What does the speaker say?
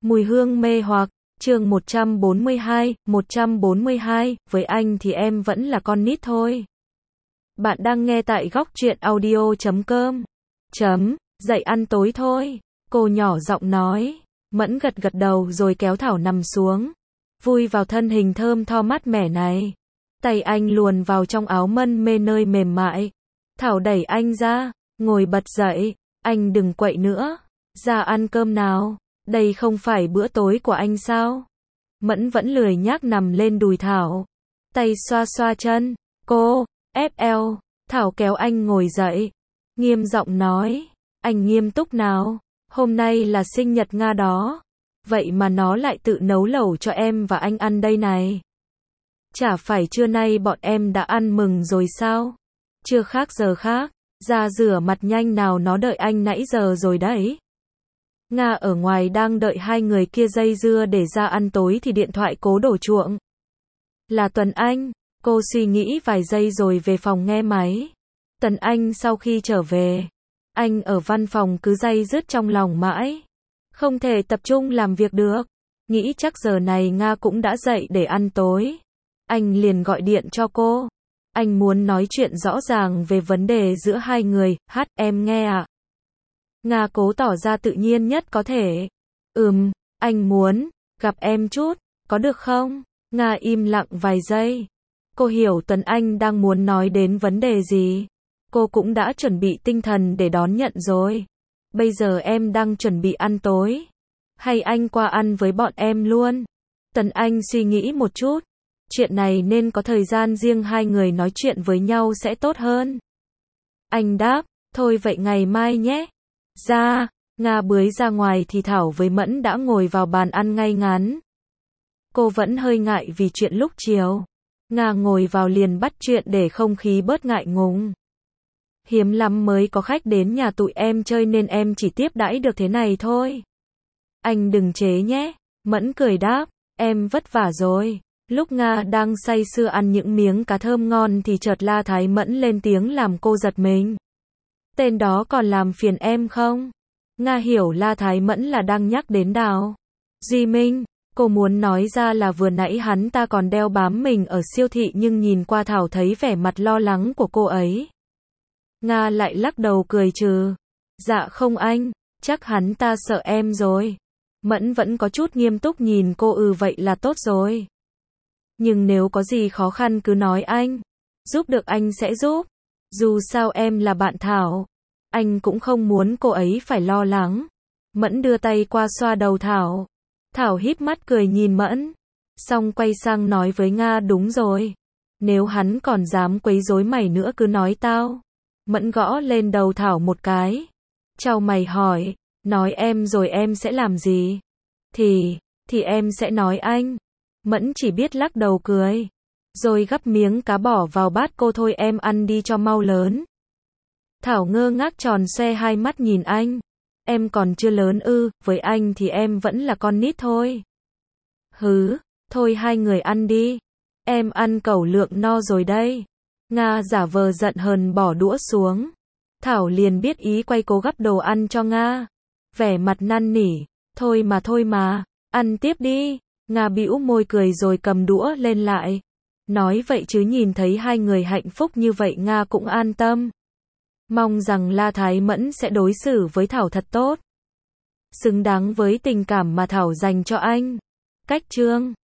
Mùi hương mê hoặc, chương 142, với anh thì em vẫn là con nít thôi. Bạn đang nghe tại góc truyện audio.com. Dậy ăn tối thôi. Cô nhỏ giọng nói. Mẫn gật gật đầu rồi kéo Thảo nằm xuống. Vui vào thân hình thơm tho mát mẻ này. Tay anh luồn vào trong áo mân mê nơi mềm mại. Thảo đẩy anh ra, ngồi bật dậy. Anh đừng quậy nữa. Ra ăn cơm nào. Đây không phải bữa tối của anh sao? Mẫn vẫn lười nhác nằm lên đùi Thảo. Tay xoa xoa chân. Cô, ép eo. Thảo kéo anh ngồi dậy. Nghiêm giọng nói. Anh nghiêm túc nào. Hôm nay là sinh nhật Nga đó. Vậy mà nó lại tự nấu lẩu cho em và anh ăn đây này. Chả phải trưa nay bọn em đã ăn mừng rồi sao? Chưa khác giờ khác. Ra rửa mặt nhanh nào, nó đợi anh nãy giờ rồi đấy. Nga ở ngoài đang đợi hai người kia dây dưa để ra ăn tối thì điện thoại cố đổ chuộng. Là Tuấn Anh. Cô suy nghĩ vài giây rồi về phòng nghe máy. Tuấn Anh sau khi trở về, anh ở văn phòng cứ day dứt trong lòng mãi. Không thể tập trung làm việc được. Nghĩ chắc giờ này Nga cũng đã dậy để ăn tối. Anh liền gọi điện cho cô. Anh muốn nói chuyện rõ ràng về vấn đề giữa hai người. Em nghe ạ. Nga cố tỏ ra tự nhiên nhất có thể. Anh muốn gặp em chút, có được không? Nga im lặng vài giây. Cô hiểu Tuấn Anh đang muốn nói đến vấn đề gì. Cô cũng đã chuẩn bị tinh thần để đón nhận rồi. Bây giờ em đang chuẩn bị ăn tối. Hay anh qua ăn với bọn em luôn? Tuấn Anh suy nghĩ một chút. Chuyện này nên có thời gian riêng hai người nói chuyện với nhau sẽ tốt hơn. Anh đáp, thôi vậy ngày mai nhé. Ra, Nga bưới ra ngoài thì Thảo với Mẫn đã ngồi vào bàn ăn ngay ngắn. Cô vẫn hơi ngại vì chuyện lúc chiều. Nga ngồi vào liền bắt chuyện để không khí bớt ngại ngùng. Hiếm lắm mới có khách đến nhà tụi em chơi nên em chỉ tiếp đãi được thế này thôi. Anh đừng chế nhé. Mẫn cười đáp, em vất vả rồi. Lúc Nga đang say sưa ăn những miếng cá thơm ngon thì chợt La Thái Mẫn lên tiếng làm cô giật mình. Tên đó còn làm phiền em không? Nga hiểu La Thái Mẫn là đang nhắc đến Đào Duy Minh. Cô muốn nói ra là vừa nãy hắn ta còn đeo bám mình ở siêu thị nhưng nhìn qua Thảo thấy vẻ mặt lo lắng của cô ấy. Nga lại lắc đầu cười trừ. Dạ không anh, chắc hắn ta sợ em rồi. Mẫn vẫn có chút nghiêm túc nhìn cô. Vậy là tốt rồi. Nhưng nếu có gì khó khăn cứ nói anh. Giúp được anh sẽ giúp. Dù sao em là bạn Thảo. Anh cũng không muốn cô ấy phải lo lắng. Mẫn đưa tay qua xoa đầu Thảo. Thảo híp mắt cười nhìn Mẫn. Xong quay sang nói với Nga, đúng rồi. Nếu hắn còn dám quấy rối mày nữa cứ nói tao. Mẫn gõ lên đầu Thảo một cái. Chau mày hỏi. Nói em rồi em sẽ làm gì? Thì em sẽ nói anh. Mẫn chỉ biết lắc đầu cười. Rồi gắp miếng cá bỏ vào bát cô. Thôi em ăn đi cho mau lớn. Thảo ngơ ngác tròn xoe hai mắt nhìn anh. Em còn chưa lớn với anh thì em vẫn là con nít thôi. Thôi hai người ăn đi. Em ăn cẩu lượng no rồi đây. Nga giả vờ giận hờn bỏ đũa xuống. Thảo liền biết ý quay cố gắp đồ ăn cho Nga. Vẻ mặt năn nỉ. Thôi mà, ăn tiếp đi. Nga bĩu môi cười rồi cầm đũa lên lại. Nói vậy chứ nhìn thấy hai người hạnh phúc như vậy Nga cũng an tâm. Mong rằng La Thái Mẫn sẽ đối xử với Thảo thật tốt. Xứng đáng với tình cảm mà Thảo dành cho anh. Cách chương